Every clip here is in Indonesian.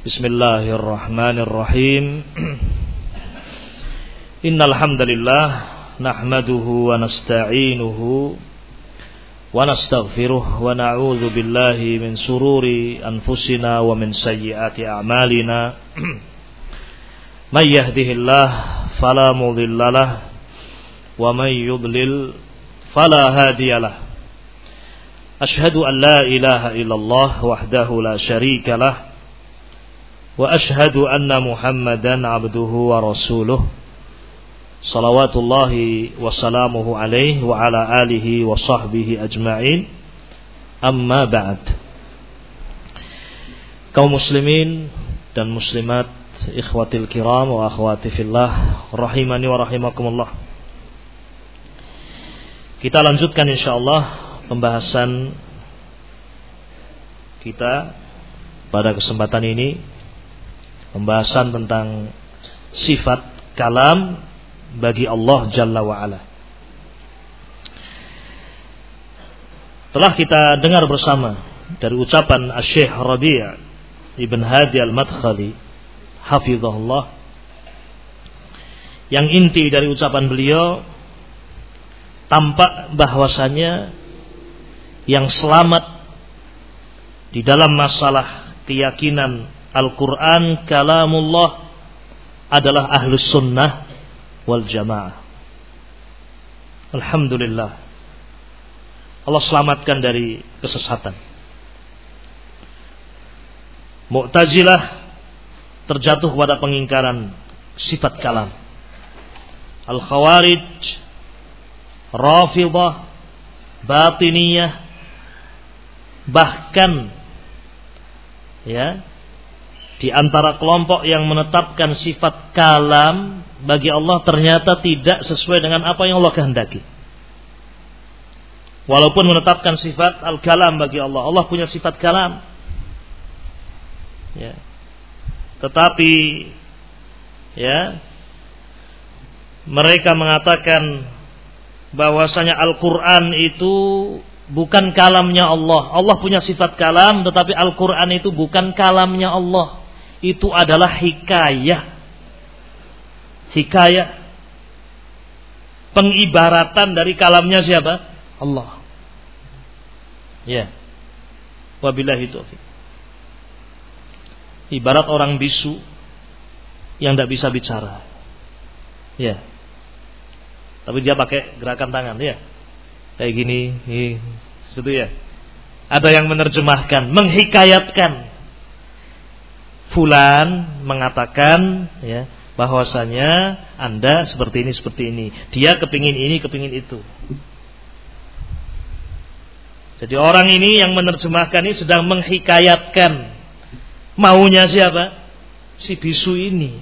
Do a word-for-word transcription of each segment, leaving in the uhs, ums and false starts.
Bismillahirrahmanirrahim. Innal hamdalillah nahmaduhu wa nasta'inuhu wa nastaghfiruh wa na'udzu billahi min sururi anfusina wa min sayyiati a'malina. May yahdihillah fala mudhillalah wa may yudlil fala hadiyalah. Ashhadu an la ilaha illallah wahdahu la syarika lah wa ashhadu anna Muhammadan abduhu wa rasuluh salawatullahi wa salamuhu alaihi wa ala alihi wa sahbihi ajma'in. Amma ba'd. Kaum muslimin dan muslimat, ikhwatil kiram wa akhwati fillah, rahimani wa rahimakumullah. Kita lanjutkan insyaallah pembahasan kita pada kesempatan ini, pembahasan tentang sifat kalam bagi Allah Jalla wa'ala. Telah kita dengar bersama dari ucapan Asy-Syaikh Rabi' Ibn Hadi Al-Madkhali hafizahullah, yang inti dari ucapan beliau tampak bahwasannya yang selamat di dalam masalah keyakinan Al-Quran kalamullah adalah ahlus sunnah wal jamaah. Alhamdulillah, Allah selamatkan dari kesesatan. Mu'tazilah terjatuh pada pengingkaran sifat kalam. Al-Khawarij, Rafidah, Batiniyah, bahkan ya di antara kelompok yang menetapkan sifat kalam bagi Allah ternyata tidak sesuai dengan apa yang Allah kehendaki. Walaupun menetapkan sifat al-kalam bagi Allah, Allah punya sifat kalam, ya, tetapi ya mereka mengatakan bahwasanya Al-Quran itu bukan kalamnya Allah. Allah punya sifat kalam, tetapi Al-Quran itu bukan kalamnya Allah. Itu adalah hikayah. Hikayah, pengibaratan dari kalamnya siapa? Allah. Ya. Wabillahi taufiq. Ibarat orang bisu yang tidak bisa bicara. Ya. Tapi dia pakai gerakan tangan, ya. Kayak gini, gitu ya. Ada yang menerjemahkan, menghikayatkan. Fulan mengatakan, ya, bahwasanya Anda seperti ini, seperti ini. Dia kepingin ini, kepingin itu. Jadi orang ini yang menerjemahkan ini sedang menghikayatkan maunya siapa? Si bisu ini.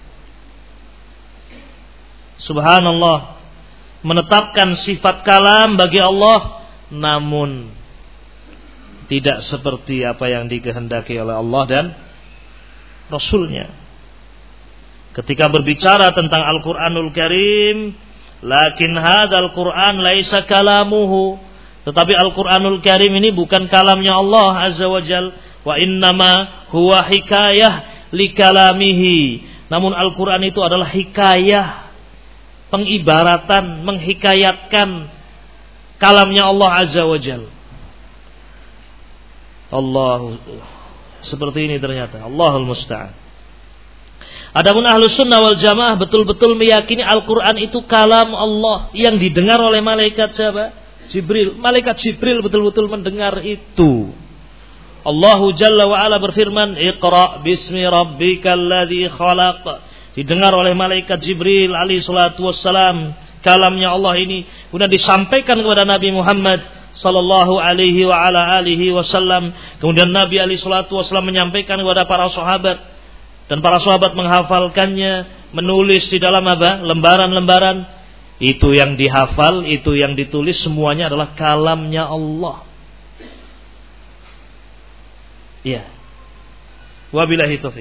Subhanallah, menetapkan sifat kalam bagi Allah, namun tidak seperti apa yang dikehendaki oleh Allah dan Rasulnya. Ketika berbicara tentang Al-Quranul Karim, lakin hadzal Quran laisa kalamuhu, tetapi Al-Quranul Karim ini bukan kalamnya Allah Azza wa Jal, wa innama huwa hikayah li kalamihi. Namun Al-Quran itu adalah hikayah, pengibaratan, menghikayatkan kalamnya Allah Azza wa Jal. Allah, seperti ini ternyata. Allahul musta'an. Adapun ahlus sunnah wal jamaah betul-betul meyakini Al-Quran itu kalam Allah yang didengar oleh malaikat siapa? Jibril. Malaikat Jibril betul-betul mendengar itu. Allahu Jalla wa ala berfirman, Iqra bismi rabbikal ladzi khalaq. Didengar oleh malaikat Jibril alaihi salatu wassalam kalamnya Allah ini, kemudian disampaikan kepada Nabi Muhammad sallallahu alaihi wa ala alihi wasallam. Kemudian Nabi alaihi salatu wasallam menyampaikan kepada para sahabat, dan para sahabat menghafalkannya, menulis di dalam apa? Lembaran-lembaran. Itu yang dihafal, itu yang ditulis, semuanya adalah kalamnya Allah. Iya. Wabillahi taufiq.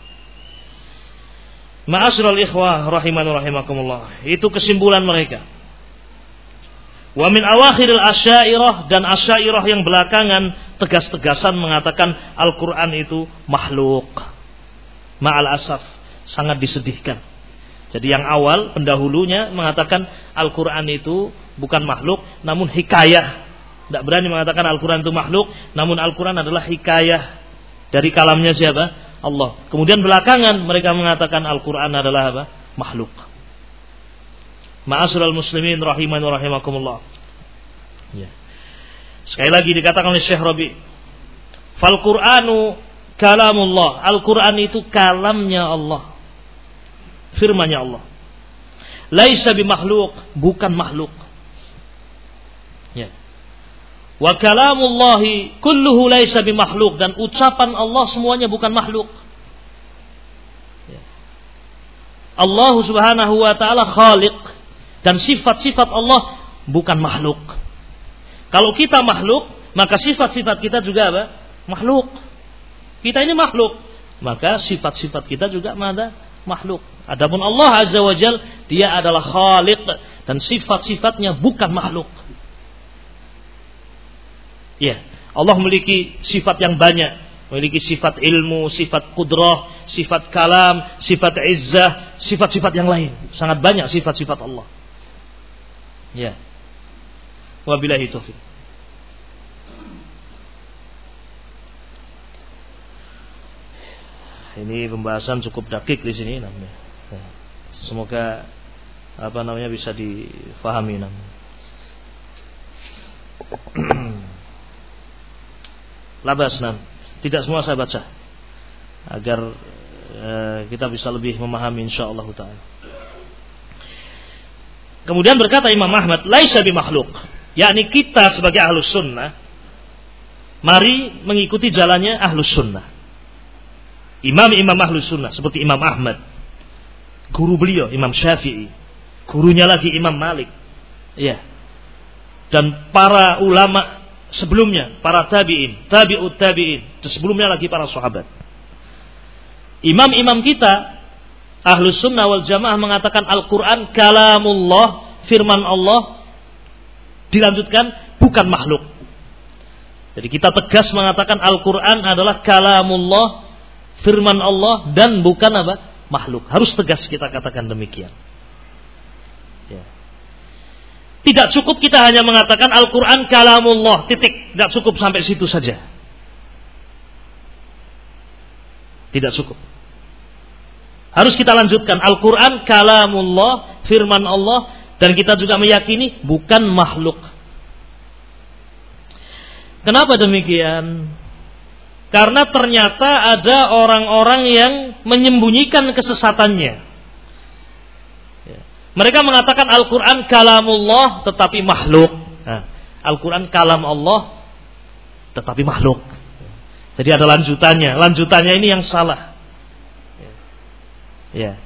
Ma'asyiral ikhwah rahimani rahimakumullah. Itu kesimpulan mereka. Wa min awakhiril asy'ariyah, dan asy'ariyah yang belakangan tegas-tegasan mengatakan Al-Qur'an itu makhluk. Ma'al asaf, sangat disedihkan. Jadi yang awal pendahulunya mengatakan Al-Quran itu bukan makhluk, namun hikayah. Tidak berani mengatakan Al-Quran itu makhluk, namun Al-Quran adalah hikayah dari kalamnya siapa? Allah. Kemudian belakangan mereka mengatakan Al-Quran adalah apa? Makhluk. Ma'asyiral muslimin rahimani wa rahimakumullah. Ya. Sekali lagi dikatakan oleh Syekh Rabi, fal Qur'anu kalamullah. Al-Quran itu kalamnya Allah, firman-Nya Allah. Laisa bimakhluk, bukan makhluk. Ya. Wa kalamullahi kulluhu laisa bimakhluk, dan ucapan Allah semuanya bukan makhluk. Ya. Allah Subhanahu wa taala khaliq, dan sifat-sifat Allah bukan makhluk. Kalau kita makhluk, maka sifat-sifat kita juga apa? Makhluk. Kita ini makhluk, maka sifat-sifat kita juga ada makhluk. Adapun Allah Azza wa Jal, dia adalah khaliq, dan sifat-sifatnya bukan makhluk. Ya, Allah memiliki sifat yang banyak, memiliki sifat ilmu, sifat qudrah, sifat kalam, sifat izzah, sifat-sifat yang lain. Sangat banyak sifat-sifat Allah. Ya. Wabillahi taufiq. Ini pembahasan cukup dakik di sini namanya. Semoga apa namanya bisa difahami namanya. Labas nam. Tidak semua saya baca agar eh, kita bisa lebih memahami insyaallah taala. Kemudian berkata Imam Ahmad, laisa bimakhluk. Yakni kita sebagai ahlus sunnah, mari mengikuti jalannya ahlus sunnah. Imam-imam ahlus sunnah seperti Imam Ahmad, guru beliau Imam Syafi'i, gurunya lagi Imam Malik, ya, dan para ulama sebelumnya, para tabi'in, tabi'ut tabi'in, sebelumnya lagi para sahabat. Imam-imam kita ahlus sunnah wal jamaah mengatakan Al-Quran kalamullah, firman Allah. Dilanjutkan bukan makhluk. Jadi kita tegas mengatakan Al-Quran adalah kalamullah, firman Allah, dan bukan apa? Makhluk. Harus tegas kita katakan demikian. Ya. Tidak cukup kita hanya mengatakan Al-Quran kalamullah, titik. Tidak cukup sampai situ saja. Tidak cukup. Harus kita lanjutkan Al-Quran kalamullah, firman Allah, dan kita juga meyakini bukan makhluk. Kenapa demikian? Karena ternyata ada orang-orang yang menyembunyikan kesesatannya. Mereka mengatakan Al-Quran kalamullah tetapi makhluk. Nah, Al-Quran kalam Allah tetapi makhluk. Jadi ada lanjutannya. Lanjutannya ini yang salah. Ya.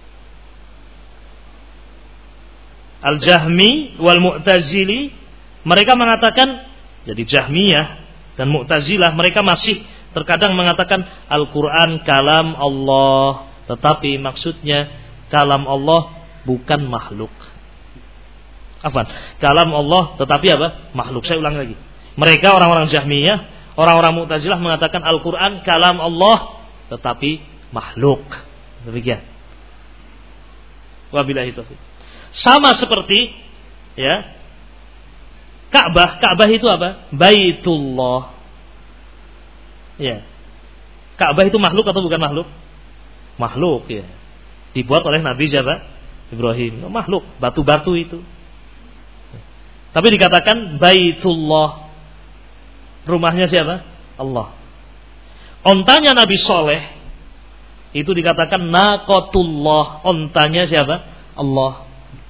Al-Jahmi wal Mu'tazili, mereka mengatakan, jadi Jahmiyah dan Mu'tazilah, mereka masih terkadang mengatakan Al-Quran kalam Allah, tetapi maksudnya kalam Allah bukan makhluk. Afwan, kalam Allah tetapi apa? Makhluk. Saya ulang lagi. Mereka orang-orang Jahmiyah, orang-orang Mu'tazilah mengatakan Al-Quran kalam Allah tetapi makhluk. Demikian. Wabillahi taufiq. Sama seperti ya, Ka'bah. Ka'bah itu apa? Baitullah. Ya. Ka'bah itu makhluk atau bukan makhluk? Makhluk, ya. Dibuat oleh Nabi siapa? Ibrahim. Makhluk, batu-batu itu. Tapi dikatakan Baitullah. Rumahnya siapa? Allah. Ontanya Nabi Soleh itu dikatakan Naqatullah. Ontanya siapa? Allah.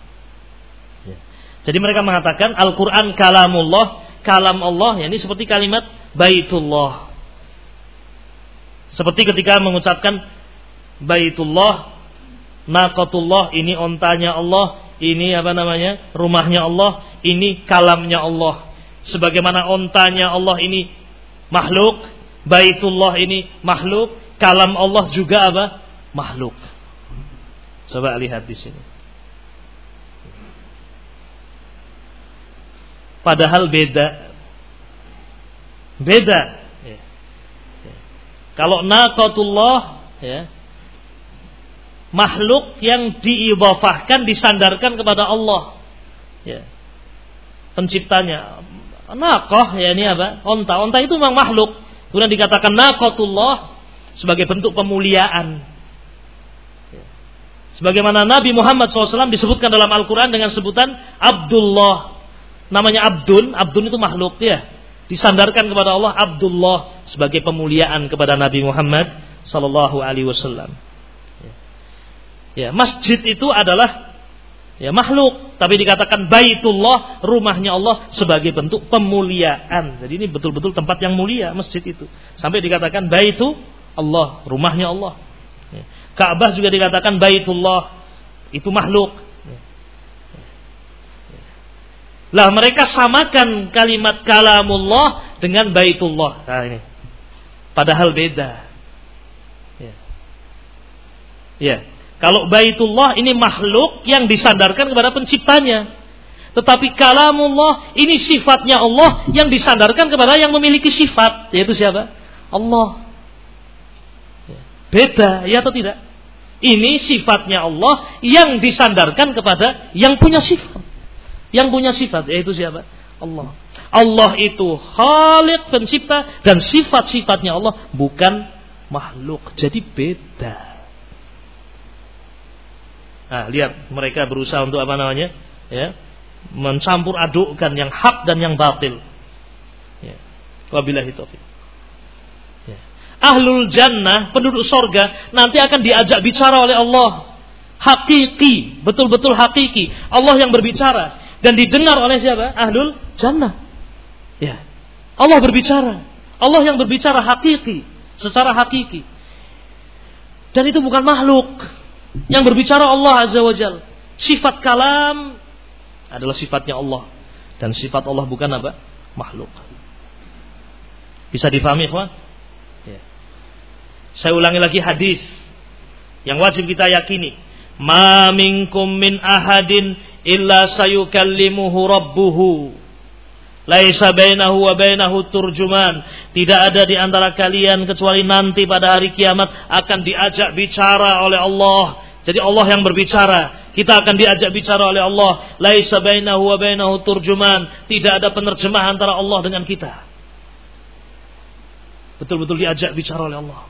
Jadi mereka mengatakan Al-Quran kalamullah, kalam Allah, ya, ini seperti kalimat Baitullah. Seperti ketika mengucapkan Baitullah, Naqatullah, ini ontanya Allah, ini apa namanya? Rumahnya Allah, ini kalamnya Allah. Sebagaimana ontanya Allah ini makhluk, Baitullah ini makhluk, kalam Allah juga apa? Makhluk. Coba lihat di sini. Padahal beda. Beda. Ya. Ya. Kalau naqatullah, ya, makhluk yang diidhafahkan, disandarkan kepada Allah. Ya. Penciptanya. Naqah, ya ini apa? Onta. Onta itu memang makhluk. Kemudian dikatakan naqatullah sebagai bentuk pemuliaan. Ya. Sebagaimana Nabi Muhammad shallallahu alaihi wasallam disebutkan dalam Al-Quran dengan sebutan Abdullah. Namanya Abdun. Abdun itu makhluk, ya. Disandarkan kepada Allah Abdullah sebagai pemuliaan kepada Nabi Muhammad sallallahu alaihi wasallam. Ya. Ya, masjid itu adalah ya makhluk, tapi dikatakan Baitullah, rumahnya Allah, sebagai bentuk pemuliaan. Jadi ini betul-betul tempat yang mulia masjid itu. Sampai dikatakan Baitu Allah, rumahnya Allah. Ya. Ka'bah juga dikatakan Baitullah, itu makhluk. Lah mereka samakan kalimat kalamullah dengan Baitullah. Nah ini. Padahal beda. Ya. Ya. Kalau Baitullah ini makhluk yang disandarkan kepada penciptanya. Tetapi kalamullah ini sifatnya Allah yang disandarkan kepada yang memiliki sifat. Yaitu siapa? Allah. Ya. Beda, ya atau tidak? Ini sifatnya Allah yang disandarkan kepada yang punya sifat. Yang punya sifat, yaitu siapa? Allah. Allah itu Khaliq, pencipta, dan sifat-sifatnya Allah bukan makhluk. Jadi beda. Nah, lihat mereka berusaha untuk apa namanya? Ya, mencampur adukkan yang hak dan yang batil. Ya. Wabillahi taufiq. Ya. Ahlul jannah, penduduk sorga, nanti akan diajak bicara oleh Allah. Hakiki, betul-betul hakiki. Allah yang berbicara. Dan didengar oleh siapa? Ahlul jannah. Ya. Allah berbicara. Allah yang berbicara hakiki, secara hakiki. Dan itu bukan makhluk. Yang berbicara Allah Azza wa Jalla. Sifat kalam adalah sifatnya Allah. Dan sifat Allah bukan apa? Makhluk. Bisa difahami, ikhwan? Ya. Saya ulangi lagi hadis yang wajib kita yakini. Ma minkum min ahadin illa sayukallimuhu rabbuhu laisa bainahu wa bainahu turjuman. Tidak ada di antara kalian kecuali nanti pada hari kiamat akan diajak bicara oleh Allah. Jadi Allah yang berbicara, kita akan diajak bicara oleh Allah. Laisa bainahu wa bainahu turjuman. Tidak ada penerjemah antara Allah dengan kita. Betul-betul diajak bicara oleh Allah.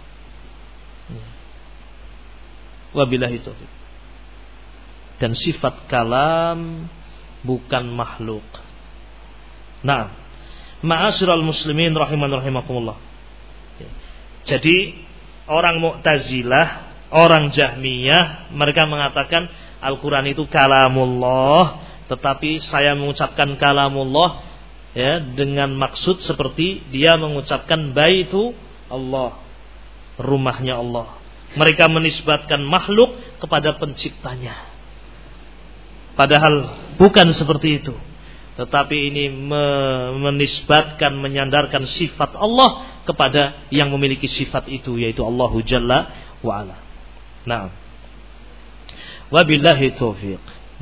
Wabillahi taufiq. Dan sifat kalam bukan makhluk. Nah, ma'asyiral muslimin rahiman rahimakumullah. Jadi orang Mu'tazilah, orang Jahmiyah, mereka mengatakan Al-Quran itu kalamullah, tetapi saya mengucapkan kalamullah ya dengan maksud seperti dia mengucapkan baitu Allah, rumahnya Allah. Mereka menisbatkan makhluk kepada penciptanya. Padahal bukan seperti itu. Tetapi ini menisbatkan, menyandarkan sifat Allah kepada yang memiliki sifat itu, yaitu Allahu Jalla wa'ala. Nah, wabillahi taufiq.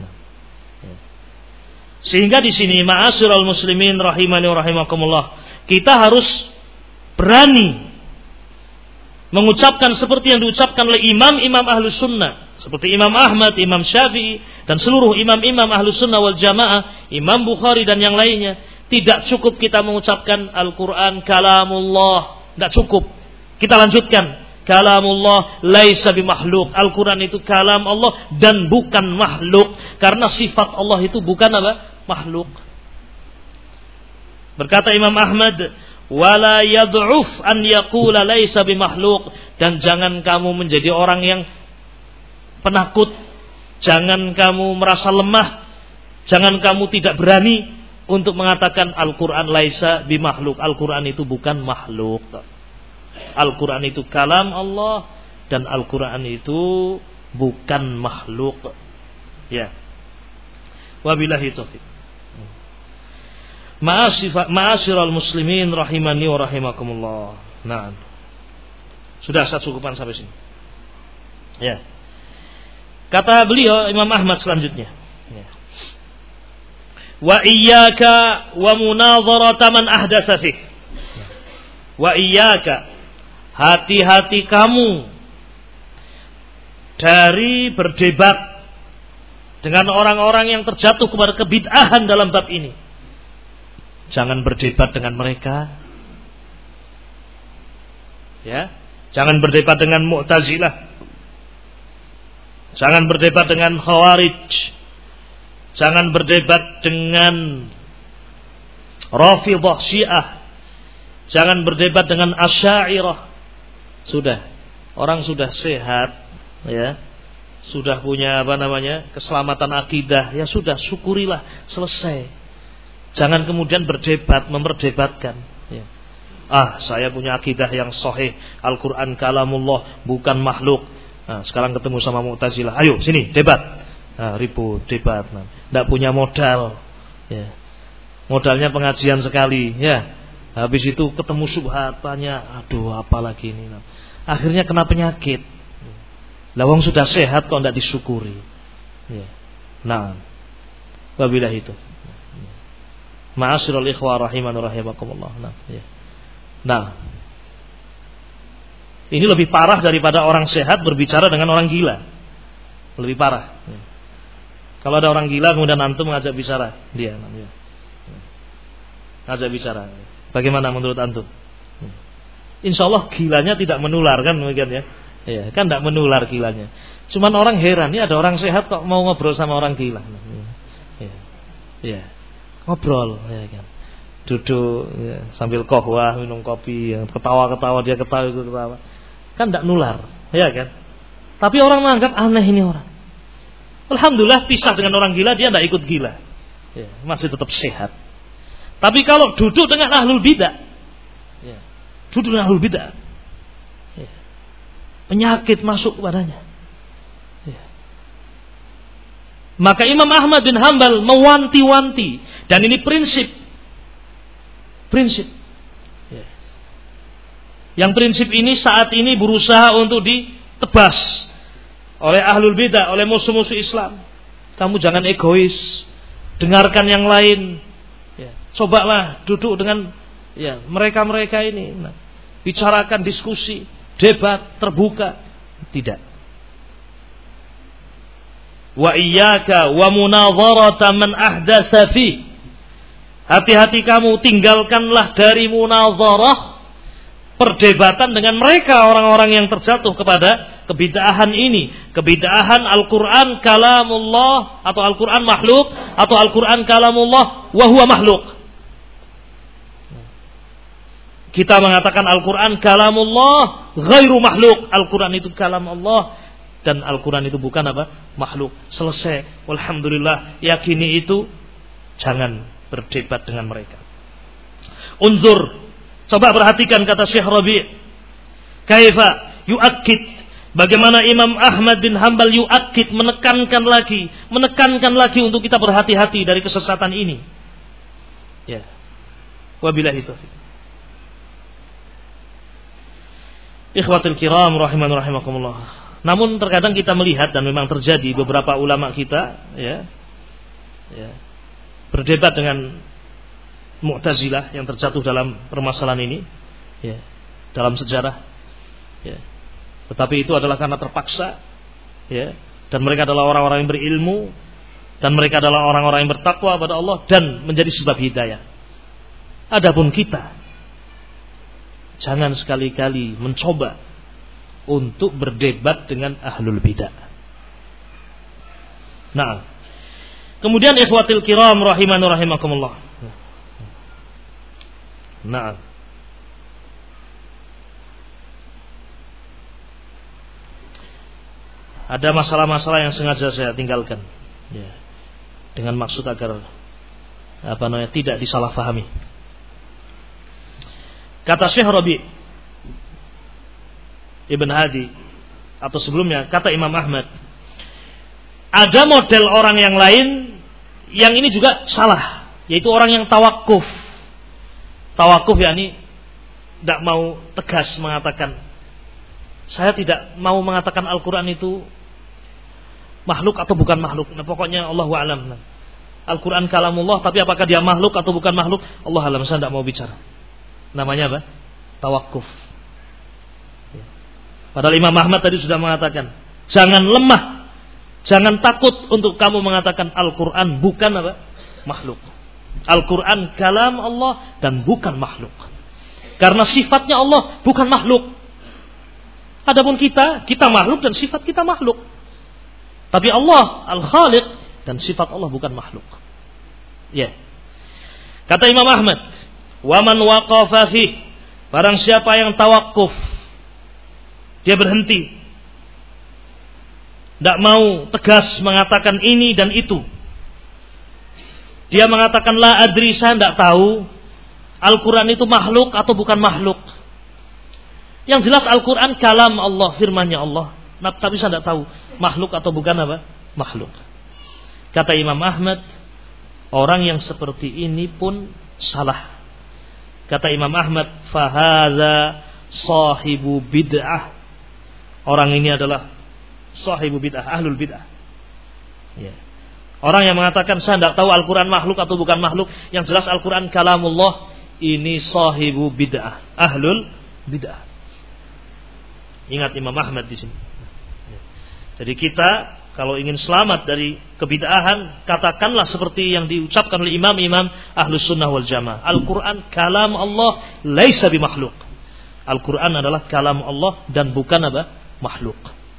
Sehingga di sini ma'asyiral muslimin rahimani wa rahimakumullah, kita harus berani mengucapkan seperti yang diucapkan oleh imam-imam Ahlus Sunnah, seperti Imam Ahmad, Imam Syafi'i, dan seluruh imam-imam Ahlus Sunnah wal Jamaah, Imam Bukhari dan yang lainnya. Tidak cukup kita mengucapkan Al-Quran kalamullah, tidak cukup. Kita lanjutkan, kalamullah laisa bimakhluk. Al-Quran itu kalam Allah dan bukan makhluk, karena sifat Allah itu bukan apa? Makhluk. Berkata Imam Ahmad, wala yad'uf an yaqula laisa bimakhluk, dan jangan kamu menjadi orang yang penakut, jangan kamu merasa lemah, jangan kamu tidak berani untuk mengatakan Al-Quran laisa bimakhluk. Al-Quran itu bukan makhluk. Al-Quran itu kalam Allah dan Al-Quran itu bukan makhluk. Ya. Wabillahi taufiq. Ma'asyiral muslimin rahimani wa rahimakumullah. Nah, sudah saya cukupkan sampai sini. Ya. Kata beliau Imam Ahmad selanjutnya. Ya. Wa iyyaka wa munadharata man ahdatsa fih. Wa iyyaka, hati-hati kamu dari berdebat dengan orang-orang yang terjatuh kepada kebid'ahan dalam bab ini. Jangan berdebat dengan mereka. Ya, jangan berdebat dengan Mu'tazilah. Jangan berdebat dengan Khawarij. Jangan berdebat dengan Rafidhah Syiah. Jangan berdebat dengan Asy'ariyah. Sudah, orang sudah sehat, ya. Sudah punya apa namanya? Keselamatan akidah, ya sudah, syukurilah, selesai. Jangan kemudian berdebat, memperdebatkan, ya. Ah, saya punya akidah yang sahih, Al-Qur'an kalamullah, bukan makhluk. Nah, sekarang ketemu sama Mu'tazilah, ayo sini debat. Nah, ribut, debat. Nah, enggak punya modal, ya. Modalnya pengajian sekali, ya. Habis itu ketemu syubhat, tanya, aduh apalagi ini. Nah, akhirnya kena penyakit. Lah wong sudah sehat kok enggak disyukuri. Ya. Nah, wabillahi itu. Ma'asyiral ikhwah rahiman rahimakumullah. Nah, ya. Nah, ini lebih parah daripada orang sehat berbicara dengan orang gila. Lebih parah. Ya. Kalau ada orang gila kemudian antum ngajak bicara, dia namanya. Ngajak bicara. Bagaimana menurut antum? Insyaallah gilanya tidak menular kan demikian ya. Ya, kan tidak menular gilanya. Cuman orang heran, ini ada orang sehat kok mau ngobrol sama orang gila. Ya. Ya. Ngobrol ya kan. Duduk ya, sambil kohwah minum kopi, ya. Ketawa-ketawa dia ketawa itu ketawa. Kan tidak nular, ya kan? Tapi orang menganggap aneh ini orang. Alhamdulillah pisah dengan orang gila, dia tidak ikut gila. Ya, masih tetap sehat. Tapi kalau duduk dengan ahlul bidah, ya, duduk dengan ahlul bidah, ya, penyakit masuk kepadanya. Ya. Maka Imam Ahmad bin Hanbal mewanti-wanti, dan ini prinsip, prinsip. Ya. Yang prinsip ini saat ini berusaha untuk ditebas oleh ahlul bidah, oleh musuh-musuh Islam. Kamu jangan egois, dengarkan yang lain. Ya, cobalah duduk dengan ya mereka-mereka ini, nah, bicarakan, diskusi, debat terbuka. Tidak. Wa iyyaka wa munadharata man ahdatsa fi. Hati-hati kamu, tinggalkanlah dari munadharah, perdebatan dengan mereka orang-orang yang terjatuh kepada kebid'ahan ini, kebid'ahan Al-Qur'an kalamullah atau Al-Qur'an makhluk atau Al-Qur'an kalamullah wa huwa makhluk. Kita mengatakan Al-Qur'an kalamullah ghairu makhluk, Al-Qur'an itu kalam Allah dan Al-Qur'an itu bukan apa? Makhluk. Selesai. Alhamdulillah, yakini itu, jangan berdebat dengan mereka. Unzur, coba perhatikan kata Syekh Rabi', kaifa yu'akkid, bagaimana Imam Ahmad bin Hanbal yu'akkid, menekankan lagi, menekankan lagi untuk kita berhati-hati dari kesesatan ini. Ya. Wabillahi taufiq. Ikhwatul kiram rahiman rahimakumullah. Namun terkadang kita melihat dan memang terjadi beberapa ulama kita ya, ya berdebat dengan Mu'tazilah yang terjatuh dalam permasalahan ini ya, dalam sejarah ya. Tetapi itu adalah karena terpaksa ya, dan mereka adalah orang-orang yang berilmu dan mereka adalah orang-orang yang bertakwa kepada Allah dan menjadi sebab hidayah. Adapun kita jangan sekali-kali mencoba untuk berdebat dengan ahlul bidah. Nah, kemudian ikhwatil kiram rahiman rahimakumullah. Nah, ada masalah-masalah yang sengaja saya tinggalkan ya, dengan maksud agar apa namanya tidak disalahfahami. Kata Syekh Rabi' Ibn Hadi atau sebelumnya kata Imam Ahmad, ada model orang yang lain yang ini juga salah, yaitu orang yang tawakuf. Tawakuf yakni tidak mau tegas mengatakan, saya tidak mau mengatakan Al-Quran itu makhluk atau bukan makhluk. Nah, pokoknya Allahu a'lam. Al-Quran kalamullah, tapi apakah dia makhluk atau bukan makhluk? Allah a'lam, saya tidak mau bicara. Namanya apa? Tawakuf. Padahal Imam Ahmad tadi sudah mengatakan, Jangan lemah, jangan takut untuk kamu mengatakan Al-Quran bukan apa? Makhluk. Al-Quran kalam Allah dan bukan makhluk. Karena sifatnya Allah bukan makhluk. Adapun kita, kita makhluk dan sifat kita makhluk. Tapi Allah Al-Khaliq dan sifat Allah bukan makhluk. Ya. Kata Imam Ahmad, "Wa man waqafa fi", barang siapa yang tawakuf, dia berhenti, tidak mau tegas mengatakan ini dan itu. Dia mengatakan la adri, saya tidak tahu Al-Quran itu makhluk atau bukan makhluk. Yang jelas Al-Quran kalam Allah, firmannya Allah. Nah, tapi saya tidak tahu makhluk atau bukan apa? Makhluk. Kata Imam Ahmad, orang yang seperti ini pun salah. Kata Imam Ahmad, fahaza sahibu bid'ah. Orang ini adalah sahibu bid'ah, ahlul bid'ah. Ya. Orang yang mengatakan saya tidak tahu Al-Quran makhluk atau bukan makhluk, yang jelas Al-Quran kalamullah, ini sahibu bid'ah, ahlul bid'ah. Ingat Imam Ahmad di sini. Jadi kita kalau ingin selamat dari kebid'ahan, katakanlah seperti yang diucapkan oleh imam-imam Ahlus Sunnah wal Jamaah. Al-Quran kalam Allah, laisa bimakhluk. Al-Quran adalah kalam Allah dan bukan apa? Makhluk.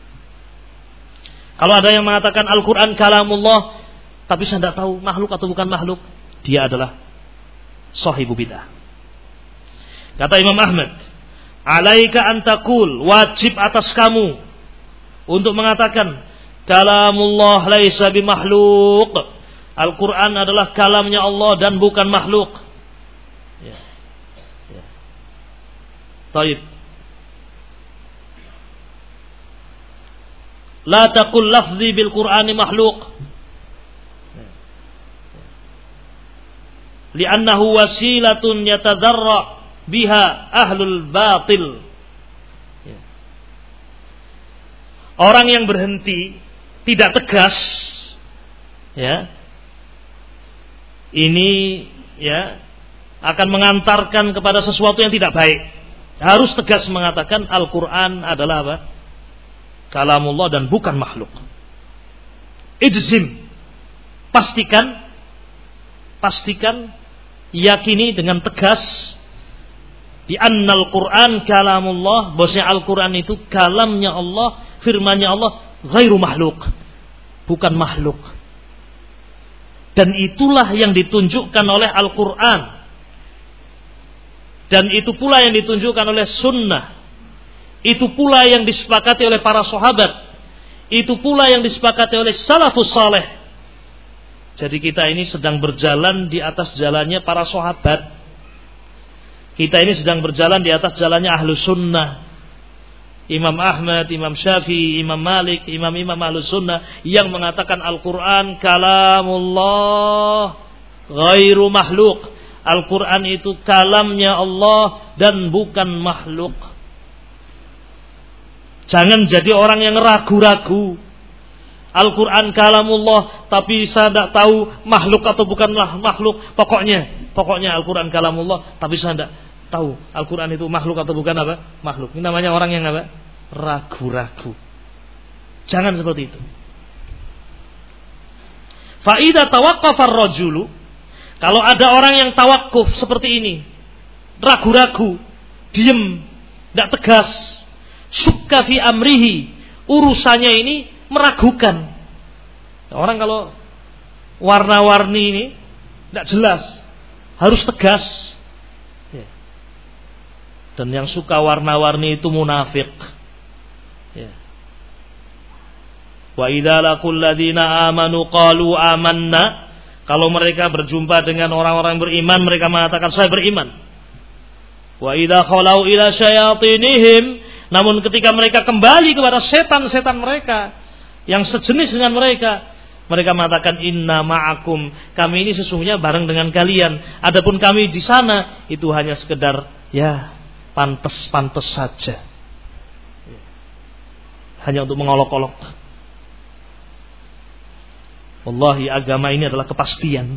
Kalau ada yang mengatakan Al-Quran kalamullah, tapi saya tidak tahu makhluk atau bukan makhluk, dia adalah sahibu bid'ah. Kata Imam Ahmad, alaika antakul, wajib atas kamu untuk mengatakan kalamullah laisa bimakhluk. Al-Quran adalah kalamnya Allah dan bukan makhluk. Ya. Ya. Taib. La taqul lafzi bil Qur'ani makhluk. Li'annahu wasilatun yatadarra biha ahlul batil. Ya. Orang yang berhenti, tidak tegas, ya, ini ya akan mengantarkan kepada sesuatu yang tidak baik. Harus tegas mengatakan Al-Quran adalah apa? Kalamullah dan bukan makhluk. Ijzim, pastikan, pastikan, yakini dengan tegas di annal Quran kalamullah, bahwasanya Al-Quran itu kalamnya Allah, firmannya Allah, ghairu makhluk, bukan makhluk. Dan itulah yang ditunjukkan oleh Al-Quran, dan itu pula yang ditunjukkan oleh sunnah, itu pula yang disepakati oleh para sahabat, itu pula yang disepakati oleh salafus saleh. Jadi kita ini sedang berjalan di atas jalannya para sahabat. Kita ini sedang berjalan di atas jalannya ahlu sunnah. Imam Ahmad, Imam Syafi'i, Imam Malik, imam-imam ahlu sunnah yang mengatakan Al-Quran kalamullah ghairu makhluk. Al-Quran itu kalamnya Allah dan bukan makhluk. Jangan jadi orang yang ragu-ragu. Al-Quran kalamullah, tapi saya tidak tahu makhluk atau bukanlah makhluk. Pokoknya, pokoknya Al-Quran kalamullah, tapi saya tidak tahu Al-Quran itu makhluk atau bukan apa? Makhluk. Ini namanya orang yang apa? Ragu-ragu. Jangan seperti itu. Fa idza tawaqqafa ar-rajulu, kalau ada orang yang tawakuf seperti ini, ragu-ragu, diem, tidak tegas, syukka fi amrihi, urusannya ini meragukan. Orang kalau warna-warni ini tidak jelas, harus tegas. Ya. Dan yang suka warna-warni itu munafik. Ya. Wa idza laqul ladzina amanu qalu amanna. Kalau mereka berjumpa dengan orang-orang beriman, mereka mengatakan saya beriman. Wa idza khalau ila syayatinihim, namun ketika mereka kembali kepada setan-setan mereka yang sejenis dengan mereka, mereka mengatakan inna ma'akum, kami ini sesungguhnya bareng dengan kalian. Adapun kami di sana itu hanya sekedar ya pantes-pantes saja, hanya untuk mengolok-olok. Wallahi agama ini adalah kepastian.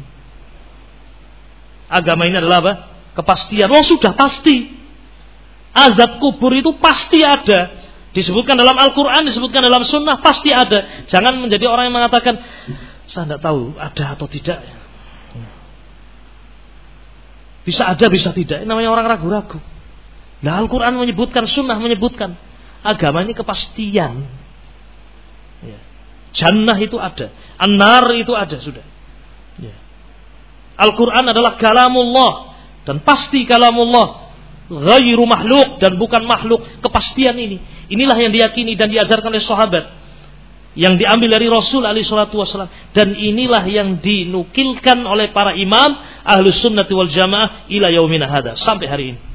Agama ini adalah apa? Kepastian. Oh sudah pasti. Azab kubur itu pasti ada. Disebutkan dalam Al-Quran, disebutkan dalam Sunnah, pasti ada. Jangan menjadi orang yang mengatakan, saya tidak tahu ada atau tidak. Bisa ada, bisa tidak. Ini namanya orang ragu-ragu. Nah, Al-Quran menyebutkan, Sunnah menyebutkan. Agama ini kepastian. Ya. Jannah itu ada, An-nar itu ada, sudah. Ya. Al-Quran adalah kalamullah, dan pasti kalamullah. Ghairu makhluk, dan bukan makhluk. Kepastian ini, inilah yang diyakini dan diajarkan oleh sahabat, yang diambil dari Rasul alaihi salatu wasallam, dan inilah yang dinukilkan oleh para imam Ahlus Sunnati wal Jamaah ila yaumina hadza, sampai hari ini.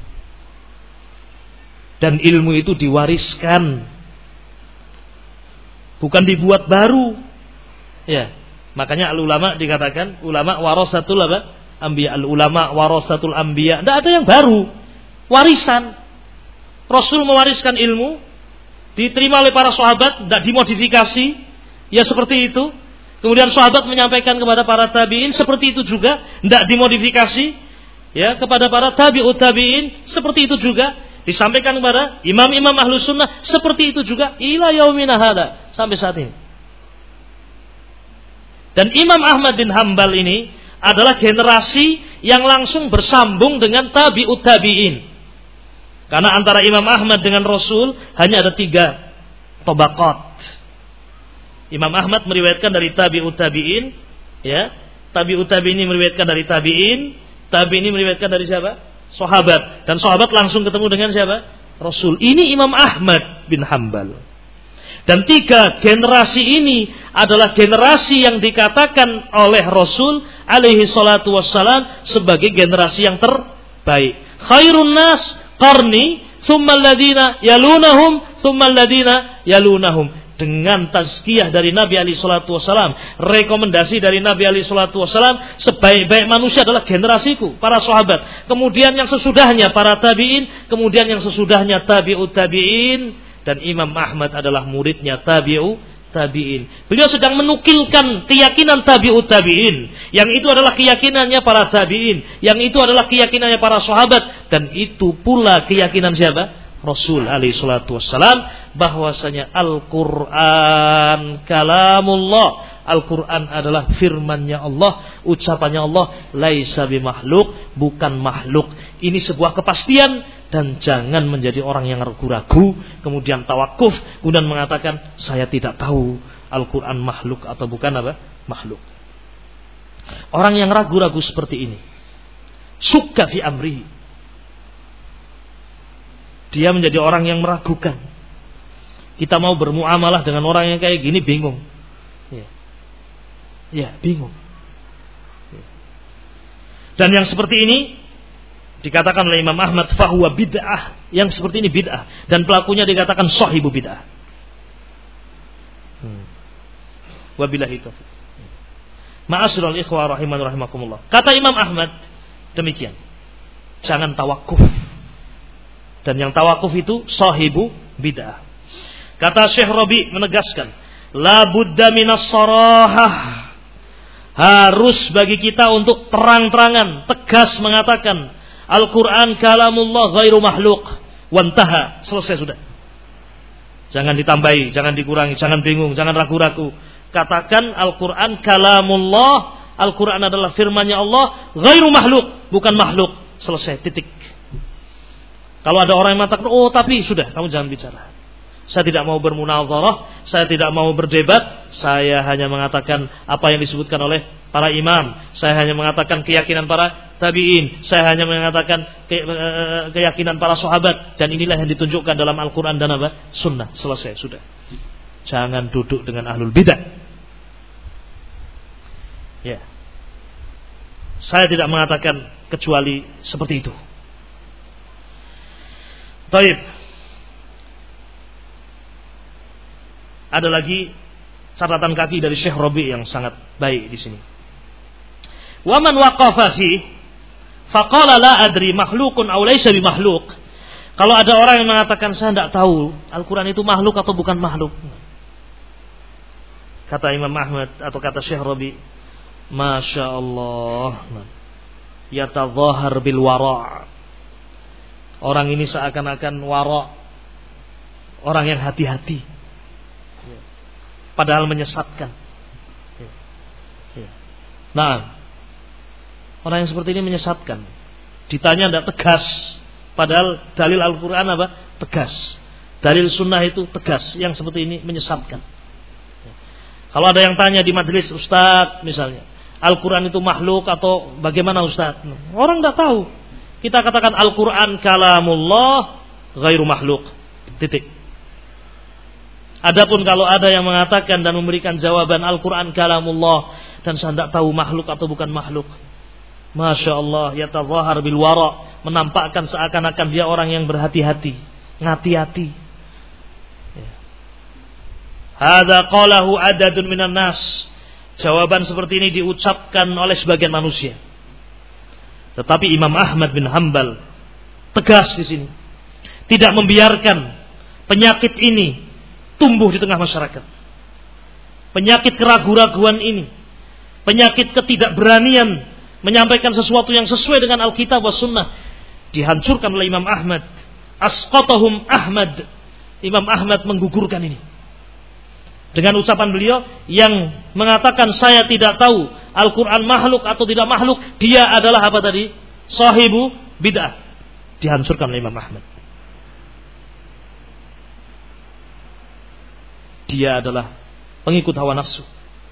Dan ilmu itu diwariskan, bukan dibuat baru. Ya, makanya al ulama dikatakan ulama warasatul apa? Anbiya. Al ulama warasatul anbiya. Tidak ada yang baru. Warisan. Rasul mewariskan ilmu, diterima oleh para sahabat, tidak dimodifikasi. Ya seperti itu. Kemudian sahabat menyampaikan kepada para tabi'in, seperti itu juga, tidak dimodifikasi. Ya, kepada para tabi'ut tabi'in, seperti itu juga. Disampaikan kepada imam-imam Ahlus Sunnah, seperti itu juga. Ila yaumina hadza, sampai saat ini. Dan Imam Ahmad bin Hanbal ini adalah generasi yang langsung bersambung dengan tabi'ut tabi'in. Karena antara Imam Ahmad dengan Rasul hanya ada tiga tabaqat. Imam Ahmad meriwayatkan dari tabi'ut tabi'in, ya. Tabi'ut tabi'in ini meriwayatkan dari tabi'in, tabi'in ini meriwayatkan dari siapa? Sahabat. Dan sahabat langsung ketemu dengan siapa? Rasul. Ini Imam Ahmad bin Hanbal. Dan tiga generasi ini adalah generasi yang dikatakan oleh Rasul alaihi salatu wassalam sebagai generasi yang terbaik. Khairun nas qarni, thumma alladhina yalunahum, thumma alladhina yalunahum. Dengan tazkiyah dari Nabi alaihi salatu wasallam, rekomendasi dari Nabi alaihi salatu wasallam, sebaik-baik manusia adalah generasiku, para sahabat. Kemudian yang sesudahnya para tabi'in, kemudian yang sesudahnya tabi'ut tabi'in, dan Imam Ahmad adalah muridnya tabi'u tabi'in. Beliau sedang menukilkan keyakinan tabi'ut tabi'in, yang itu adalah keyakinannya para tabi'in, yang itu adalah keyakinannya para sahabat, dan itu pula keyakinan siapa? Rasul alaihi salatu wassalam, bahwasanya Al-Quran kalamullah. Al-Quran adalah firmannya Allah, ucapannya Allah, laisa bimakhluk, bukan makhluk. Ini sebuah kepastian, dan jangan menjadi orang yang ragu-ragu, kemudian tawakuf, kemudian mengatakan saya tidak tahu Al-Quran makhluk atau bukan apa? Makhluk. Orang yang ragu-ragu seperti ini, syukka fi amrihi, dia menjadi orang yang meragukan. Kita mau bermuamalah dengan orang yang kayak gini, bingung. Ya, ya bingung. Ya. Dan yang seperti ini dikatakan oleh Imam Ahmad, fahuwa bid'ah. Yang seperti ini bid'ah. Dan pelakunya dikatakan sahibu bid'ah. Hmm. Wabillahi taufiq. Ma'asyiral ikhwah rahiman rahimakumullah. Kata Imam Ahmad demikian. Jangan tawakuf. Dan yang tawakuf itu sahibu bid'ah. Kata Syekh Rabi menegaskan, la budda minas sarahah. Harus bagi kita untuk terang-terangan, tegas mengatakan Al-Quran kalamullah ghairu makhluk. Wantaha, selesai sudah. Jangan ditambahi, jangan dikurangi, jangan bingung, jangan ragu-ragu. Katakan Al-Quran kalamullah, Al-Quran adalah firmannya Allah, ghairu makhluk, bukan makhluk. Selesai, titik. Kalau ada orang yang mengatakan, oh tapi sudah, kamu jangan bicara. Saya tidak mau bermunadharah, saya tidak mau berdebat, saya hanya mengatakan apa yang disebutkan oleh para imam, saya hanya mengatakan keyakinan para tabi'in, saya hanya mengatakan ke, keyakinan para sahabat, dan inilah yang ditunjukkan dalam Al-Quran dan apa? Sunnah. Selesai, sudah. Jangan duduk dengan ahlul bidah. Ya. Saya tidak mengatakan kecuali seperti itu. Baik. Ada lagi catatan kaki dari Syekh Rabi yang sangat baik di sini. Wa man waqafa fi faqala la adri makhluqun aw laysa bimakhluq. Kalau ada orang yang mengatakan saya tidak tahu Al-Quran itu makhluk atau bukan makhluk. Kata Imam Ahmad atau kata Syekh Rabi, Masya Allah, yatadhahar bil wara'. Orang ini seakan-akan wara', orang yang hati-hati, padahal menyesatkan. Nah, orang yang seperti ini menyesatkan. Ditanya tidak tegas, padahal dalil Al-Quran apa? Tegas. Dalil sunnah itu tegas. Yang seperti ini menyesatkan. Kalau ada yang tanya di majelis, Ustaz misalnya, Al-Quran itu makhluk atau bagaimana Ustaz? Orang tidak tahu. Kita katakan Al-Quran kalamullah ghairu makhluk. Titik. Adapun kalau ada yang mengatakan dan memberikan jawaban Al-Quran kalamullah dan saya tidak tahu makhluk atau bukan makhluk, Masya Allah, yatazahar bil wara, menampakkan seakan-akan dia orang yang berhati-hati, ngati-hati. Hadza qalahu adadun minan nas. Jawaban seperti ini diucapkan oleh sebagian manusia. Tetapi Imam Ahmad bin Hanbal tegas di sini, tidak membiarkan penyakit ini tumbuh di tengah masyarakat. Penyakit keraguan-raguan ini, penyakit ketidakberanian menyampaikan sesuatu yang sesuai dengan Alkitab wa Sunnah, dihancurkan oleh Imam Ahmad. Asqatahum Ahmad. Imam Ahmad menggugurkan ini dengan ucapan beliau yang mengatakan saya tidak tahu Al-Quran makhluk atau tidak makhluk, dia adalah apa tadi? Sahibu bid'ah. Dihancurkan oleh Imam Ahmad. Dia adalah pengikut hawa nafsu.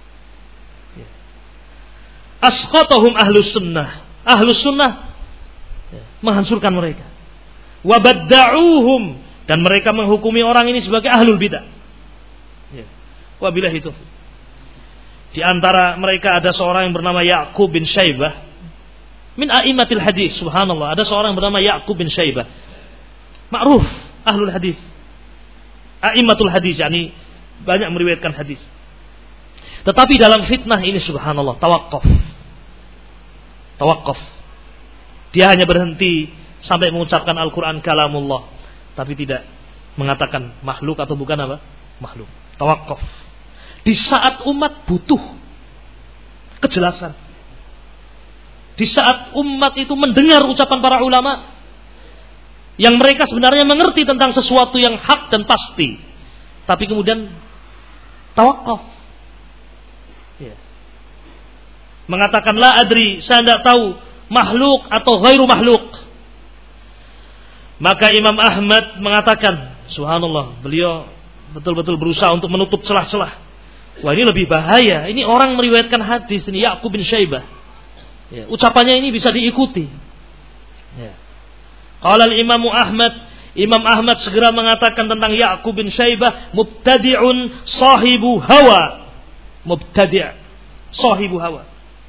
Asqatahum ahlus sunnah. Ahlus sunnah menghancurkan mereka. Wabadda'uhum, dan mereka menghukumi orang ini sebagai ahlul bidah. Wabillahi taufiq. Di antara mereka ada seorang yang bernama Ya'qub bin Syaibah min a'immatil hadis. Subhanallah, ada seorang yang bernama Ya'qub bin Syaibah, ma'ruf ahlul hadis, a'immatul hadis, yakni banyak meriwayatkan hadis. Tetapi dalam fitnah ini subhanallah tawaqqaf. Tawaqqaf. Dia hanya berhenti sampai mengucapkan Al-Quran kalamullah, tapi tidak mengatakan makhluk atau bukan apa? Makhluk. Tawaqqaf. Di saat umat butuh kejelasan, di saat umat itu mendengar ucapan para ulama yang mereka sebenarnya mengerti tentang sesuatu yang hak dan pasti, tapi kemudian tawaqqaf, ya. Mengatakan la adri, saya tidak tahu makhluk atau ghairu makhluk. Maka Imam Ahmad mengatakan, subhanallah, beliau betul-betul berusaha untuk menutup celah-celah. Wah, ini lebih bahaya. Ini orang meriwayatkan hadis ini, Ya'qub bin Syaibah. Ya, ucapannya ini bisa diikuti. Ya. Qala al-Imam Ahmad, Imam Ahmad segera mengatakan tentang Ya'qub bin Syaibah, mubtadi'un sahibu hawa. Mubtadi', sahibu hawa.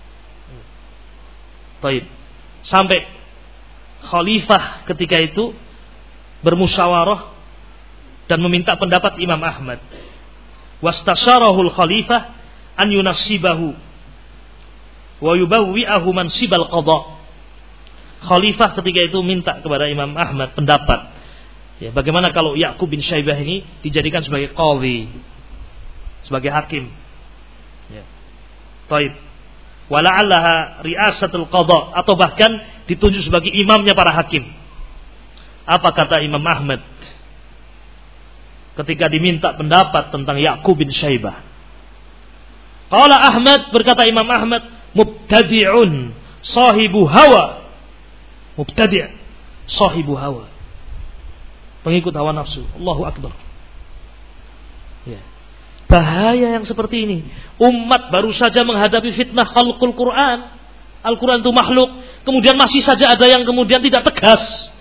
Baik. Sampai khalifah ketika itu bermusyawarah dan meminta pendapat Imam Ahmad. Wastasyarahul khalifah an yunassibahu wa yubawwi'ahu mansibal qadha. Khalifah ketika itu minta kepada Imam Ahmad pendapat, ya, bagaimana kalau Ya'qub bin Syaibah ini dijadikan sebagai qadhi, sebagai hakim, ya. Taib. Wala'allaha ri'asatul qadha, atau bahkan ditunjuk sebagai imamnya para hakim. Apa kata Imam Ahmad ketika diminta pendapat tentang Ya'qub bin Syaibah? Qala Ahmad, berkata Imam Ahmad, mubtadi'un sahibu hawa. Mubtadi' sahibu hawa, pengikut hawa nafsu. Allahu akbar. Ya. Bahaya yang seperti ini. Umat baru saja menghadapi fitnah khalqul Quran. Al-Quran itu makhluk, kemudian masih saja ada yang kemudian tidak tegas.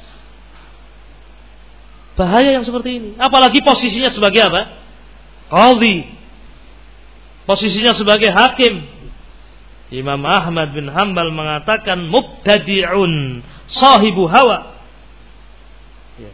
Bahaya yang seperti ini. Apalagi posisinya sebagai apa? Qadhi. Posisinya sebagai hakim. Imam Ahmad bin Hanbal mengatakan mubtadi'un sahibu hawa. Ya.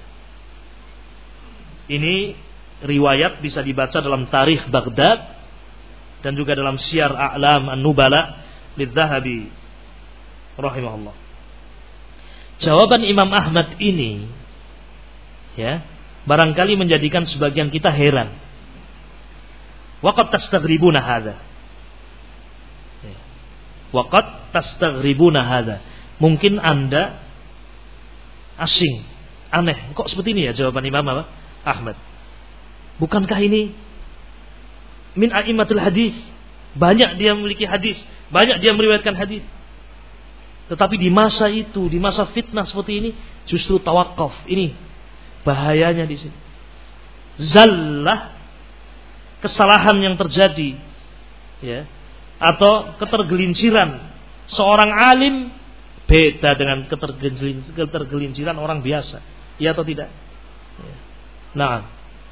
Ini riwayat bisa dibaca dalam Tarikh Baghdad dan juga dalam Syiar A'lam An-Nubala lidz-Dzahabi rahimahullah. Jawaban Imam Ahmad ini, ya, barangkali menjadikan sebagian kita heran. Waqad tastaghribuna hadza. Ya. Waqad tastaghribuna hadza. Mungkin Anda asing, aneh. Kok seperti ini ya jawaban Imam apa? Ahmad. Bukankah ini min a'immatul hadis? Banyak dia memiliki hadis, banyak dia meriwayatkan hadis. Tetapi di masa itu, di masa fitnah seperti ini, justru tawakuf. Ini bahayanya di sini. Zallah, kesalahan yang terjadi, ya, atau ketergelinciran seorang alim beda dengan ketergelinciran orang biasa, ya atau tidak? Ya. Nah,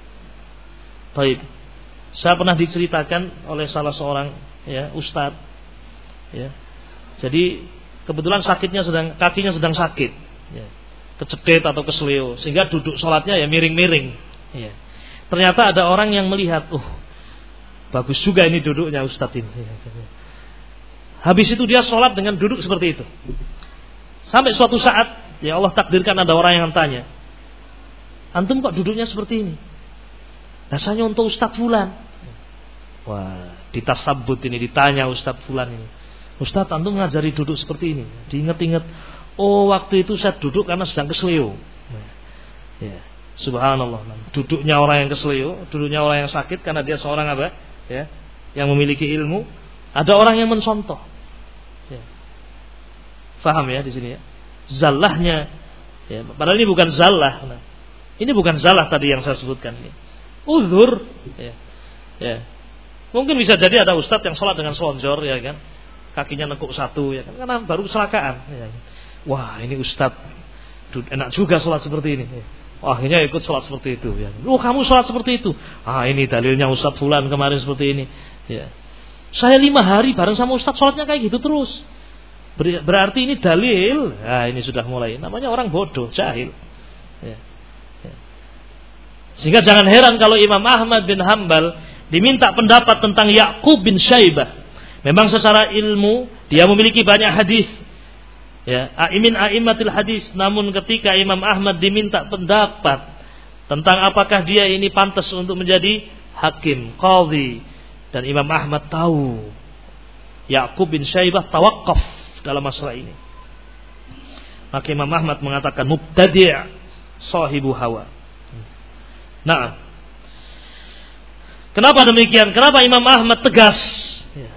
baik. Saya pernah diceritakan oleh salah seorang ya ustadz, ya. Jadi kebetulan sakitnya sedang kakinya sedang sakit, ya. Kecetit atau kesleo, sehingga duduk sholatnya ya miring-miring. Ya. Ternyata ada orang yang melihat, uh, bagus juga ini duduknya ustadz ini. Ya. Habis itu dia sholat dengan duduk seperti itu. Sampai suatu saat, ya Allah takdirkan ada orang yang tanya, antum kok duduknya seperti ini? Rasanya untuk Ustadz Fulan. Wah, ditasabut ini, ditanya Ustadz Fulan ini, Ustadz antum mengajari duduk seperti ini. Diingat-ingat, oh waktu itu saya duduk karena sedang kesleo. Ya, subhanallah. Duduknya orang yang kesleo, duduknya orang yang sakit karena dia seorang apa? Ya, yang memiliki ilmu. Ada orang yang mencontoh. Ya. Faham ya di sini ya? Zallahnya, ya, padahal ini bukan zallah. Nah, ini bukan zallah tadi yang saya sebutkan. Ya. Uzur, ya, ya. Mungkin bisa jadi ada ustadz yang sholat dengan selonjor, ya kan, kakinya nekuk satu, ya kan, karena baru kecelakaan. Ya. Wah, ini ustadz enak juga sholat seperti ini. Wah, akhirnya ikut sholat seperti itu. Ya. Oh, kamu sholat seperti itu? Ah, ini dalilnya Ustadz Fulan kemarin seperti ini. Ya. Saya lima hari bareng sama ustadz sholatnya kayak gitu terus. Berarti ini dalil. Nah, ini sudah mulai. Namanya orang bodoh, jahil. Ya. Sehingga jangan heran kalau Imam Ahmad bin Hanbal diminta pendapat tentang Ya'qub bin Syaibah. Memang secara ilmu dia memiliki banyak hadis, ya, aimin aimatil hadis. Namun ketika Imam Ahmad diminta pendapat tentang apakah dia ini pantas untuk menjadi hakim, qadhi, dan Imam Ahmad tahu Ya'qub bin Syaibah tawaqqaf dalam masalah ini, maka Imam Ahmad mengatakan mubtadi', sahibu hawa. Nah, kenapa demikian? Kenapa Imam Ahmad tegas? Ya.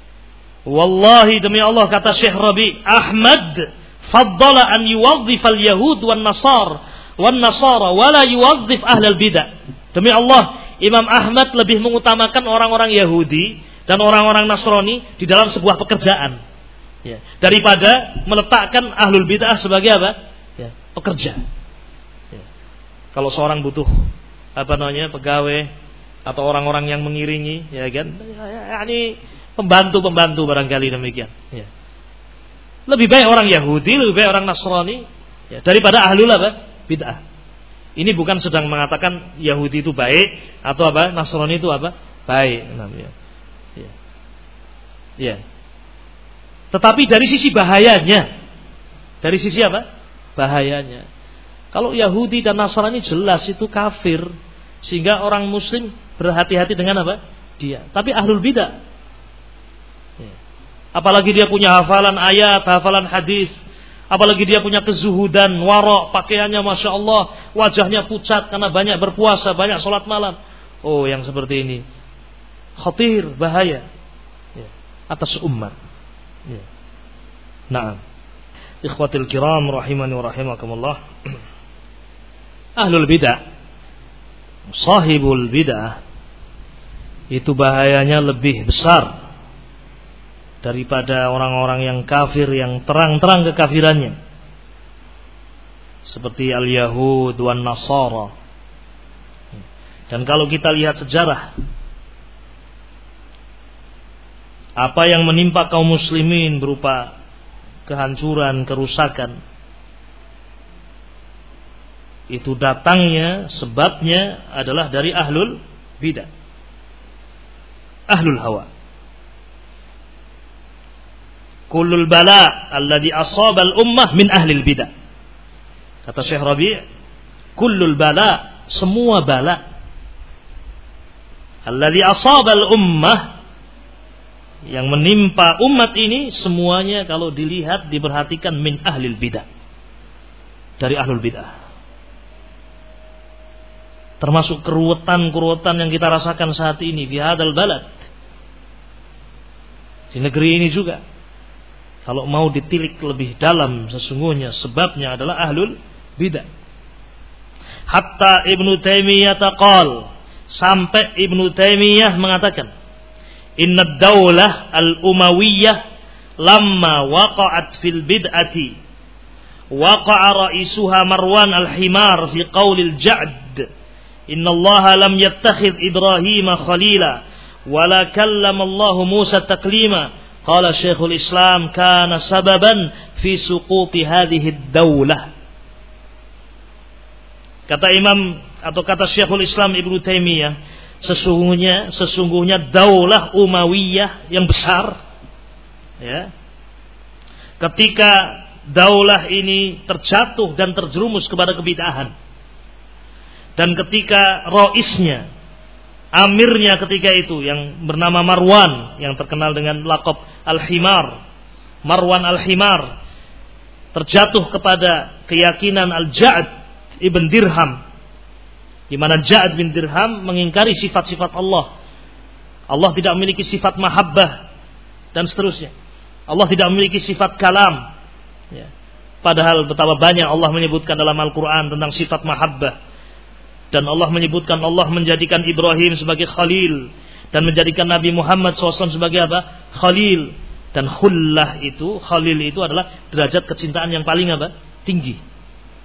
Wallahi demi Allah, kata Syekh Rabi, Ahmad faddala an yuwazzif al-yahud wan nasar wan nasara wala yuwazzif ahlal bidah. Demi Allah, Imam Ahmad lebih mengutamakan orang-orang Yahudi dan orang-orang Nasrani di dalam sebuah pekerjaan, ya, daripada meletakkan ahlul bidah sebagai apa? Ya, pekerja. Ya. Kalau seorang butuh apa namanya pegawai atau orang-orang yang mengiringi, ya kan, ya, ini pembantu-pembantu barangkali demikian, ya. Lebih baik orang Yahudi, lebih baik orang Nasrani, ya, daripada ahlul apa? Bid'ah. Ini bukan sedang mengatakan Yahudi itu baik atau apa Nasrani itu apa? Baik, namanya. Ya. Ya. Tetapi dari sisi bahayanya, dari sisi apa? Bahayanya. Kalau Yahudi dan Nasrani jelas itu kafir, sehingga orang Muslim berhati-hati dengan apa? Dia. Tapi ahlul bidah, ya, apalagi dia punya hafalan ayat, hafalan hadis, apalagi dia punya kezuhudan, warok, pakaiannya masya Allah, wajahnya pucat karena banyak berpuasa, banyak sholat malam. Oh, yang seperti ini khatir, bahaya, ya, atas umat. Ya. Nah, ikhwatil kiram rahimani wa rahimakumullah, ahlul bidah, sahibul bidah itu bahayanya lebih besar daripada orang-orang yang kafir yang terang-terang kekafirannya, seperti al-Yahud wan Nasara. Dan kalau kita lihat sejarah apa yang menimpa kaum muslimin berupa kehancuran, kerusakan, itu datangnya, sebabnya adalah dari ahlul bidah, ahlul hawa. Kullul bala alladhi asaba al-ummah min ahlil bidah. Kata Syekh Rabi', kullul bala, semua bala, alladhi asaba al-ummah, yang menimpa umat ini, semuanya kalau dilihat, diperhatikan min ahlil bidah, dari ahlul bidah. Termasuk keruwetan-keruwetan yang kita rasakan saat ini di hadal balad. Di negeri ini juga. Kalau mau ditilik lebih dalam, sesungguhnya sebabnya adalah ahlul bidah. Hatta Ibnu Taimiyah taqal, sampai Ibnu Taimiyah mengatakan, inna daulah al-umayyah lamma waqa'at fil bid'ati waqa'a ra'isuha Marwan al-Himar fi qaulil Ja'd inna Allah lam yattakhidh Ibrahim khalila wala kallama Allah Musa taklima. Qala Syekhul Islam kana sababan fi suquti hadhihi ad-daulah. Kata Imam atau kata Syekhul Islam Ibnu Taimiyah, sesungguhnya sesungguhnya daulah Umayyah yang besar, ya, ketika daulah ini terjatuh dan terjerumus kepada kebid'ahan, dan ketika roisnya, amirnya ketika itu yang bernama Marwan, yang terkenal dengan laqab Al-Himar, Marwan Al-Himar, terjatuh kepada keyakinan Al-Ja'd ibn Dirham, di mana Ja'd bin Dirham mengingkari sifat-sifat Allah. Allah tidak memiliki sifat mahabbah dan seterusnya. Allah tidak memiliki sifat kalam, ya. Padahal betapa banyak Allah menyebutkan dalam Al-Quran tentang sifat mahabbah. Dan Allah menyebutkan Allah menjadikan Ibrahim sebagai khalil, dan menjadikan Nabi Muhammad shallallahu alaihi wasallam sebagai apa? Khalil. Dan khullah itu, khalil itu adalah derajat kecintaan yang paling apa? Tinggi.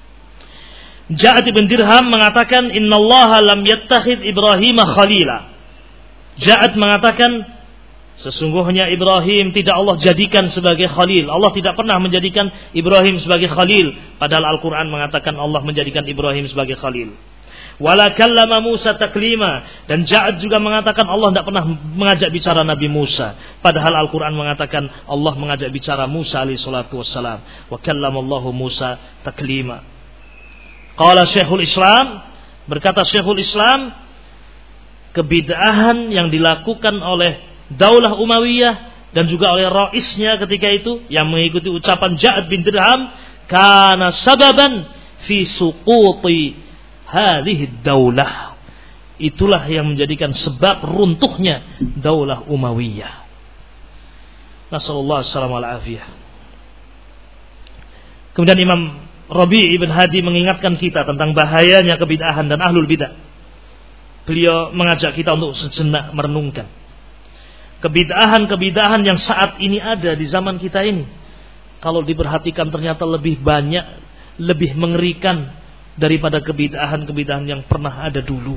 Ja'd bin Dirham mengatakan, innallaha lam yattakhidh Ibrahim khalila. Ja'd mengatakan, sesungguhnya Ibrahim tidak Allah jadikan sebagai khalil. Allah tidak pernah menjadikan Ibrahim sebagai khalil. Padahal Al-Quran mengatakan Allah menjadikan Ibrahim sebagai khalil. Wala kallama Musa taklima. Dan Ja'd juga mengatakan Allah tidak pernah mengajak bicara Nabi Musa. Padahal Al-Quran mengatakan Allah mengajak bicara Musa alaihi salatu wassalam. Wa kallamallahu Musa taklima. Qala Syekhul Islam, berkata Syekhul Islam, kebid'ahan yang dilakukan oleh daulah Umayyah dan juga oleh raisnya ketika itu yang mengikuti ucapan Ja'd bin Dirham, kana sababan fi suquti hadhihi daulah. Itulah yang menjadikan sebab runtuhnya daulah Umayyah. Nasallallahu alaihi wasallam. Kemudian Imam Rabi' ibn Hadi mengingatkan kita tentang bahayanya kebid'ahan dan ahlul bid'ah. Beliau mengajak kita untuk sejenak merenungkan kebid'ahan-kebid'ahan yang saat ini ada di zaman kita ini. Kalau diperhatikan ternyata lebih banyak, lebih mengerikan daripada kebid'ahan-kebid'ahan yang pernah ada dulu.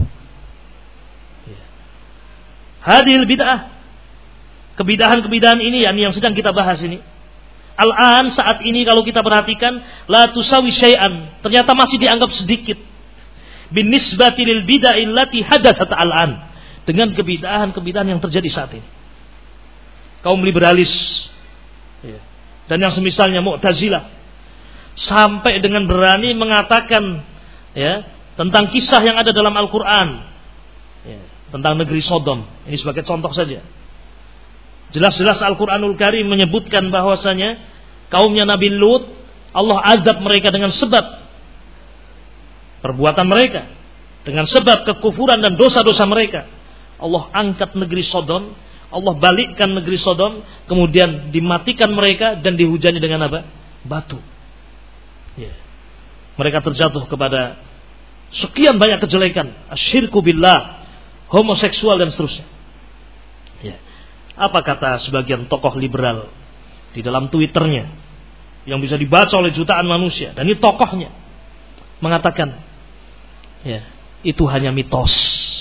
Hadil bid'ah, kebid'ahan-kebid'ahan ini yang sedang kita bahas ini. Al-an saat ini kalau kita perhatikan, la tusawi syai'an, ternyata masih dianggap sedikit. Bin nisbati lil bid'ah allati hadatsat al-an, dengan kebid'ahan-kebid'ahan yang terjadi saat ini. Kaum liberalis, ya, dan yang semisalnya Mu'tazilah, sampai dengan berani mengatakan, ya, tentang kisah yang ada dalam Al-Quran, ya, tentang negeri Sodom. Ini sebagai contoh saja. Jelas-jelas Al-Quranul Karim menyebutkan bahwasanya kaumnya Nabi Lut, Allah azab mereka dengan sebab perbuatan mereka, dengan sebab kekufuran dan dosa-dosa mereka. Allah angkat negeri Sodom, Allah balikkan negeri Sodom, kemudian dimatikan mereka dan dihujani dengan apa? Batu. Ya. Mereka terjatuh kepada sekian banyak kejelekan, asyirku billah, homoseksual dan seterusnya. Ya. Apa kata sebagian tokoh liberal di dalam Twitternya yang bisa dibaca oleh jutaan manusia, dan ini tokohnya mengatakan, ya, itu hanya mitos.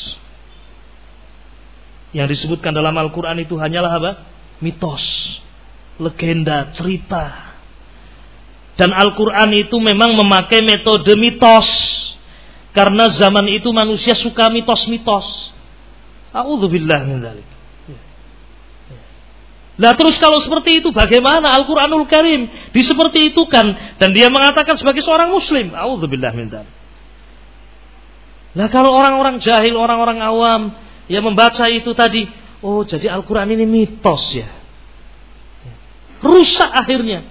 Yang disebutkan dalam Al-Quran itu hanyalah apa? Mitos, legenda, cerita. Dan Al-Quran itu memang memakai metode mitos, karena zaman itu manusia suka mitos-mitos. A'udzubillah min dzalik. Nah terus kalau seperti itu bagaimana Al-Quranul Karim diseperti itu kan, dan dia mengatakan sebagai seorang muslim. A'udzubillah min dzalik. Nah kalau orang-orang jahil, orang-orang awam yang membaca itu tadi, oh jadi Al-Quran ini mitos ya, rusak akhirnya.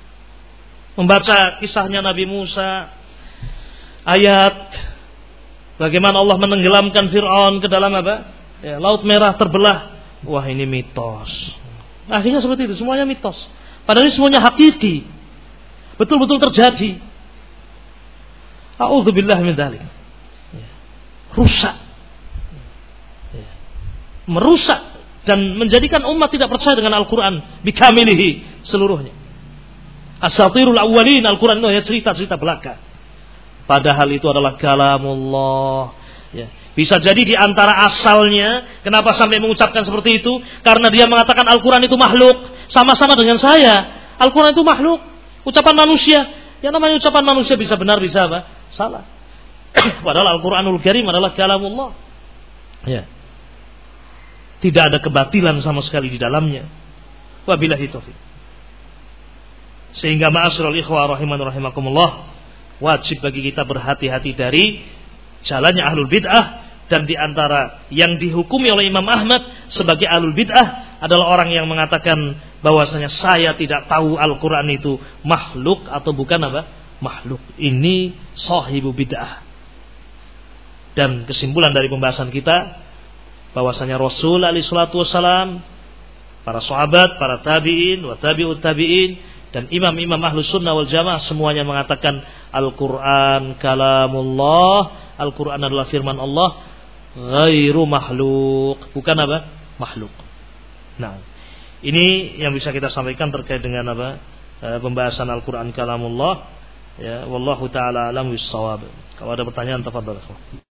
Membaca kisahnya Nabi Musa, ayat Bagaimana Allah menenggelamkan Fir'aun ke dalam apa? Ya, Laut Merah terbelah. Wah, ini mitos. Akhirnya seperti itu, semuanya mitos. Padahal ini semuanya hakiki. Betul-betul terjadi. A'udzubillah min dzalik. Ya. Rusak. Ya. Merusak dan menjadikan umat tidak percaya dengan Al-Quran bikamilihi seluruhnya. Asatirul awwalin, Al-Quran itu hanya cerita-cerita belaka. Padahal itu adalah kalamullah. Ya. Bisa jadi di antara asalnya, kenapa sampai mengucapkan seperti itu? Karena dia mengatakan Al-Quran itu makhluk. Sama-sama dengan saya, Al-Quran itu makhluk, ucapan manusia. Yang namanya ucapan manusia bisa benar, bisa apa? Salah. Padahal Al-Quranul Karim adalah kalamullah. Ya. Tidak ada kebatilan sama sekali di dalamnya. Wabillahi taufiq. Sehingga ma'asyiral ikhwah rahiman rahimakumullah, wajib bagi kita berhati-hati dari jalannya ahlul bid'ah. Dan di antara yang dihukumi oleh Imam Ahmad sebagai ahlul bid'ah adalah orang yang mengatakan bahwasanya saya tidak tahu Al-Quran itu makhluk atau bukan apa? Makhluk. Ini sahibu bid'ah. Dan kesimpulan dari pembahasan kita bahwasanya Rasul alaihi salatu wassalam, para sahabat, para tabi'in, wa tabi'ut tabi'in, dan imam-imam ahlus sunnah wal jamaah semuanya mengatakan Al-Quran kalamullah, Al-Quran adalah firman Allah, ghairu makhluk, bukan apa? Makhluk. Nah, ini yang bisa kita sampaikan terkait dengan apa? E, pembahasan Al-Quran kalamullah. Ya, wallahu taala alam bis shawab. Kalau ada pertanyaan, tafadhal.